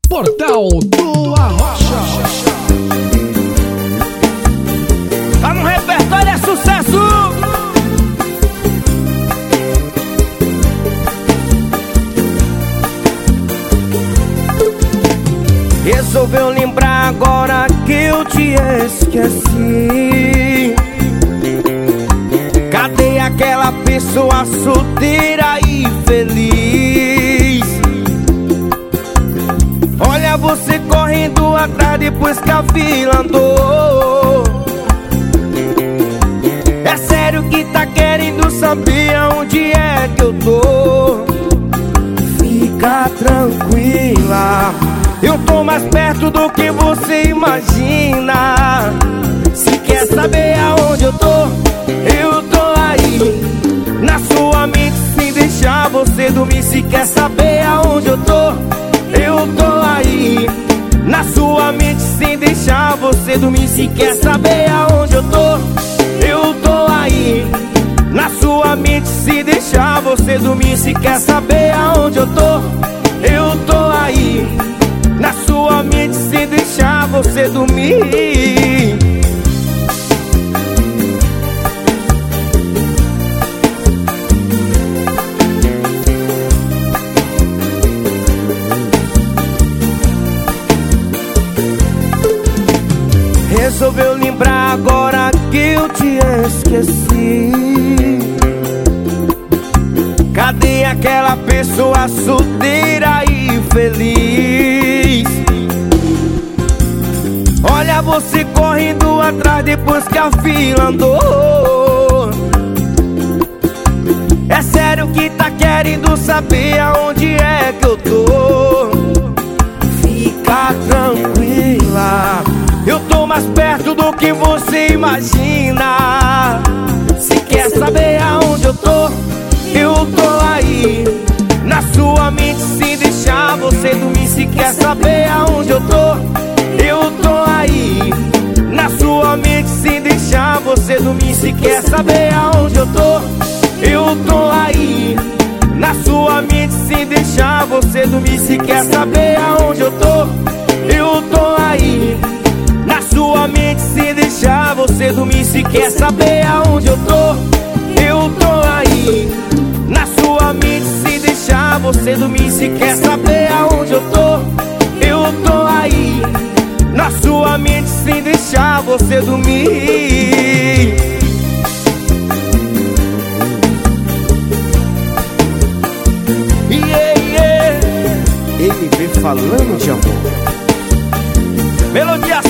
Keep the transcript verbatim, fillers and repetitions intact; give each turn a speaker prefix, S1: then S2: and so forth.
S1: Portal do Arrocha.
S2: Tá no repertório, é sucesso! Resolveu lembrar agora que eu te esqueci. Cadê aquela pessoa solteira e feliz? Olha você correndo atrás depois que a fila andou. É sério que tá querendo saber aonde é que eu tô? Fica tranquila, eu tô mais perto do que você imagina. Se quer saber aonde eu tô, eu tô aí na sua mente sem deixar você dormir. Se quer saber aonde eu tô, eu tô aí na sua mente sem deixar você dormir. Se quer saber aonde eu tô, eu tô aí na sua mente sem deixar você dormir. Se quer saber aonde eu tô, eu tô aí na sua mente sem deixar você dormir. Resolveu lembrar agora que eu te esqueci. Cadê aquela pessoa solteira e feliz? Olha você correndo atrás depois que a fila andou. É sério que tá querendo saber aonde é que eu tô? Fica tranquila, eu tô mais perto do que você imagina. Se quer saber aonde eu tô, eu tô aí na sua mente sem deixar você dormir. Se quer saber aonde eu tô, eu tô aí na sua mente sem deixar você dormir. Se quer saber aonde eu tô, eu tô aí na sua mente sem deixar você dormir. Se quer saber aonde eu tô, eu tô aí na sua mente sem deixar você dormir. Se quer saber aonde eu tô, eu tô aí na sua mente sem deixar você dormir. Se quer saber aonde eu tô, eu tô aí na sua mente sem deixar você dormir. Yeah, yeah. Ele vem falando de amor, melodia